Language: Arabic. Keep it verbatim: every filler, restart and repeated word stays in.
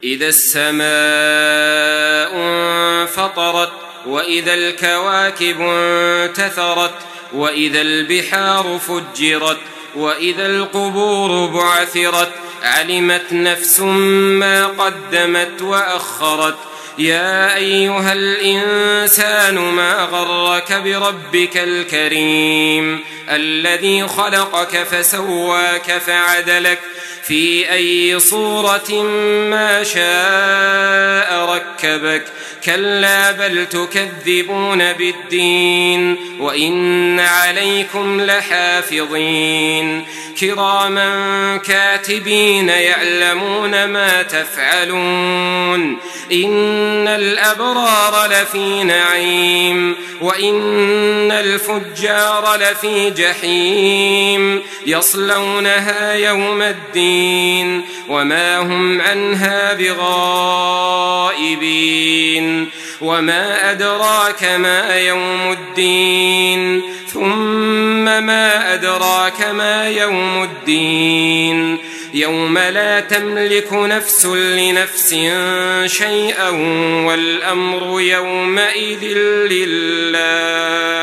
إذا السماء انفطرت وإذا الكواكب انتثرت وإذا البحار فجرت وإذا القبور بعثرت علمت نفس ما قدمت وأخرت يا أيها الإنسان ما غرك بربك الكريم الذي خلقك فسواك فعدلك في أي صورة ما شاء ركبك كلا بل تكذبون بالدين وإن عليكم لحافظين كراما كاتبين يعلمون ما تفعلون إن الأبرار لفي نعيم وإن الفجار لفي جحيم يصلونها يوم الدين وما هم عنها بغائبين وما أدراك ما يوم الدين ثم ما أدراك ما يوم الدين يوم لا تملك نفس لنفس شيئا والأمر يومئذ لله.